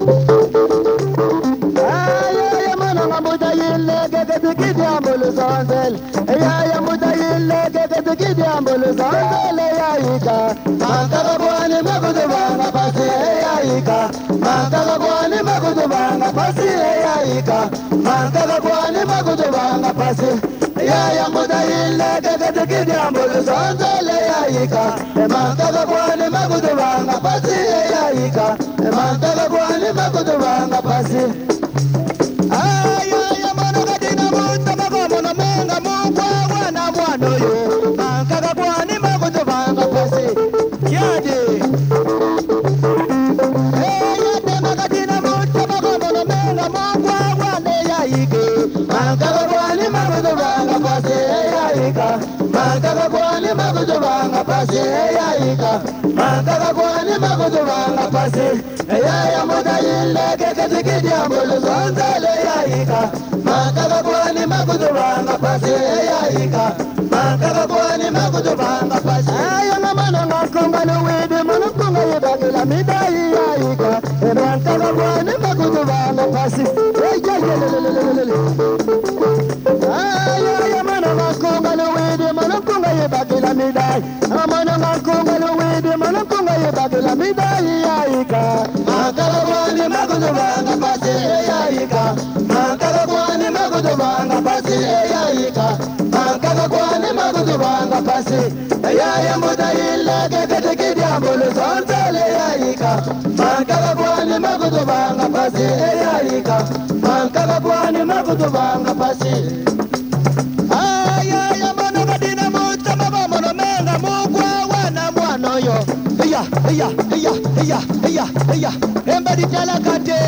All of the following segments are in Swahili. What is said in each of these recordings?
ya mana ngamuda yille gege gidi ambulu zanzel. Ya muda yille gege gidi ambulu zanzel ya ika. Mantaka bwani magudu banga pasi ya ika. Mantaka bwani magudu banga pasi ya ika. Mantaka bwani magudu banga pasi. Ya muda yille gege gidi ambulu zanzel ya ika. Mantaka bwani magudu banga pasi ya ika. Mantaka bwani magudu banga pasi. Ya mana kadina muta magomono menga mungwa wana mwano yo. Mantaka bwani magudu banga pasi. Yaje. Ya tema kadina muta magomono menga mungwa wane ya ike. Mantaka bwani magudu banga pasi ya ika. Mantaka bwani magudu banga pasi ya ika. Mantaka bwani magudu banga pasi. Ya muda yille gege gidi ambulu zanzale ya ika. Mantaka bwani magudu banga pasi ya ika. Mantaka bwani magudu banga pasi. Ya namana ngakonga nuwidi manukunga yibagila midai ya ika. Mantaka bwani magudu banga pasi. Ya mana ngakonga nuwidi manukunga yibagila midai. Amana ngakonga nuwidi manukunga yibagila midai ya ika. Mantaka bwani magudu banga pasi ya ika. Mantaka bwani magudu banga pasi ya ika. Mantaka bwani magudu banga pasi. Ya muda yille gege gidi ambulu zanzale ya ika. Mantaka bwani magudu banga pasi ya ika. Mantaka bwani magudu banga pasi. Ya mana kadina muta magomono menga mungwa wana mwano yo. Embadi talakate.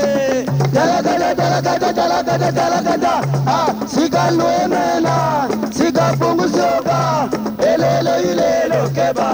Talakata. Sikalwe mena. Sikapungu soka. Ilelo keba.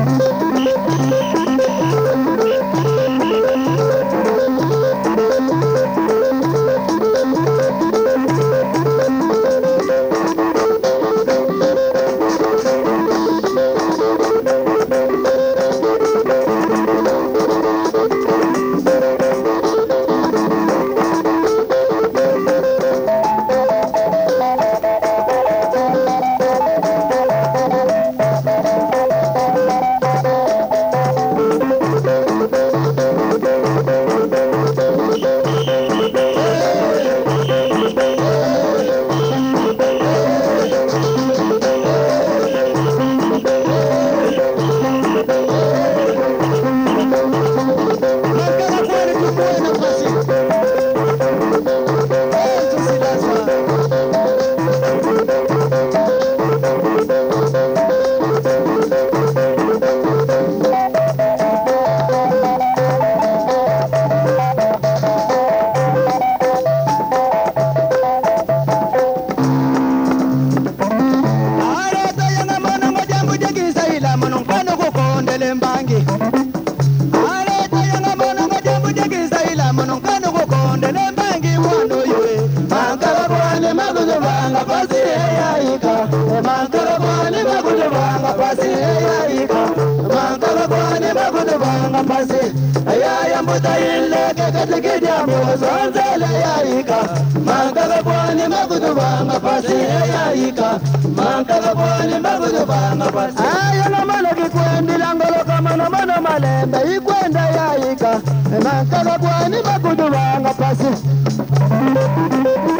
Ya muda yille gege gidi ambulu zanzale ya ika. Mantaka bwani magudu banga pasi ya ika. Mantaka bwani magudu banga pasi. Ya namana kikwendi langolo kama namana malembe ikwenda ya ika. Mantaka bwani magudu banga pasi.